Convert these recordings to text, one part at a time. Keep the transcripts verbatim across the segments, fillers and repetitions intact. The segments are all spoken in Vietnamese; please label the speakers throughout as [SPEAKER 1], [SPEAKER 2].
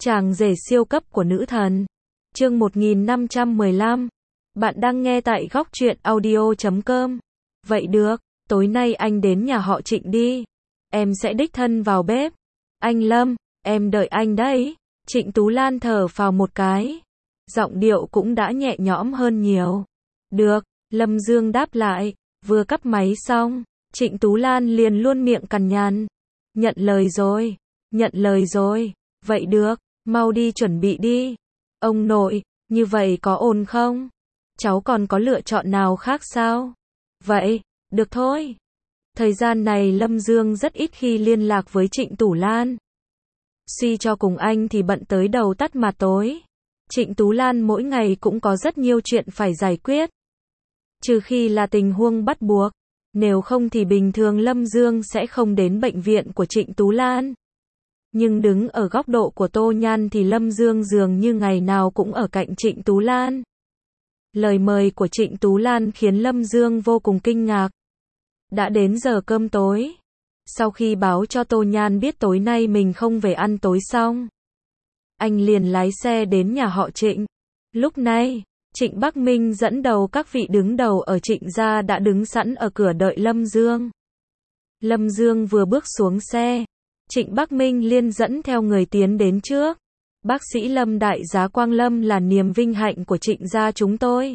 [SPEAKER 1] Chàng rể siêu cấp của nữ thần. Chương một nghìn năm trăm mười lăm. Bạn đang nghe tại góc truyện audio chấm com. Vậy được, tối nay anh đến nhà họ Trịnh đi. Em sẽ đích thân vào bếp. Anh Lâm, em đợi anh đấy. Trịnh Tú Lan thở phào một cái. Giọng điệu cũng đã nhẹ nhõm hơn nhiều. Được, Lâm Dương đáp lại. Vừa cắp máy xong, Trịnh Tú Lan liền luôn miệng cằn nhằn. Nhận lời rồi, nhận lời rồi. Vậy được, mau đi chuẩn bị đi. Ông nội, như vậy có ổn không? Cháu còn có lựa chọn nào khác sao? Vậy, được thôi. Thời gian này Lâm Dương rất ít khi liên lạc với Trịnh Tú Lan. Suy cho cùng anh thì bận tới đầu tắt mặt tối. Trịnh Tú Lan mỗi ngày cũng có rất nhiều chuyện phải giải quyết. Trừ khi là tình huống bắt buộc. Nếu không thì bình thường Lâm Dương sẽ không đến bệnh viện của Trịnh Tú Lan. Nhưng đứng ở góc độ của Tô Nhan thì Lâm Dương dường như ngày nào cũng ở cạnh Trịnh Tú Lan. Lời mời của Trịnh Tú Lan khiến Lâm Dương vô cùng kinh ngạc. Đã đến giờ cơm tối. Sau khi báo cho Tô Nhan biết tối nay mình không về ăn tối xong, anh liền lái xe đến nhà họ Trịnh. Lúc này, Trịnh Bắc Minh dẫn đầu các vị đứng đầu ở Trịnh gia đã đứng sẵn ở cửa đợi Lâm Dương. Lâm Dương vừa bước xuống xe, Trịnh Bắc Minh liên dẫn theo người tiến đến trước. Bác sĩ Lâm đại giá Quang Lâm là niềm vinh hạnh của Trịnh gia chúng tôi.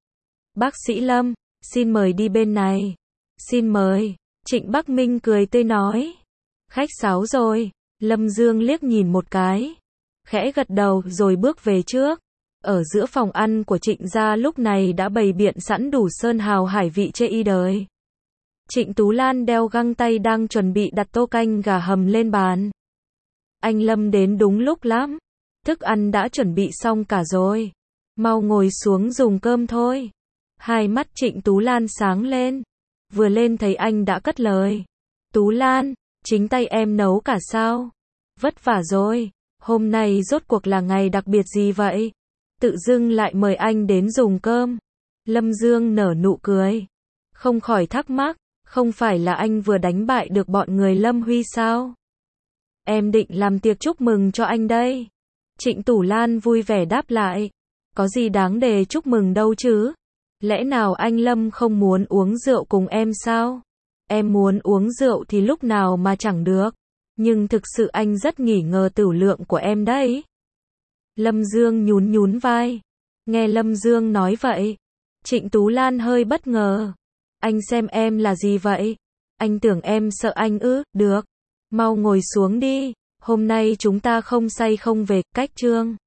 [SPEAKER 1] Bác sĩ Lâm, xin mời đi bên này. Xin mời. Trịnh Bắc Minh cười tươi nói. Khách sáo rồi. Lâm Dương liếc nhìn một cái, khẽ gật đầu rồi bước về trước. Ở giữa phòng ăn của Trịnh gia lúc này đã bày biện sẵn đủ sơn hào hải vị chê y đời. Trịnh Tú Lan đeo găng tay đang chuẩn bị đặt tô canh gà hầm lên bàn. Anh Lâm đến đúng lúc lắm. Thức ăn đã chuẩn bị xong cả rồi. Mau ngồi xuống dùng cơm thôi. Hai mắt Trịnh Tú Lan sáng lên. Vừa lên thấy anh đã cất lời. Tú Lan, chính tay em nấu cả sao? Vất vả rồi. Hôm nay rốt cuộc là ngày đặc biệt gì vậy? Tự dưng lại mời anh đến dùng cơm. Lâm Dương nở nụ cười. Không khỏi thắc mắc. Không phải là anh vừa đánh bại được bọn người Lâm Huy sao? Em định làm tiệc chúc mừng cho anh đây. Trịnh Tú Lan vui vẻ đáp lại. Có gì đáng để chúc mừng đâu chứ? Lẽ nào anh Lâm không muốn uống rượu cùng em sao? Em muốn uống rượu thì lúc nào mà chẳng được. Nhưng thực sự anh rất nghi ngờ tửu lượng của em đấy. Lâm Dương nhún nhún vai. Nghe Lâm Dương nói vậy, Trịnh Tú Lan hơi bất ngờ. Anh xem em là gì vậy? Anh tưởng em sợ anh ư? Được. Mau ngồi xuống đi. Hôm nay chúng ta không say không về, cách chương.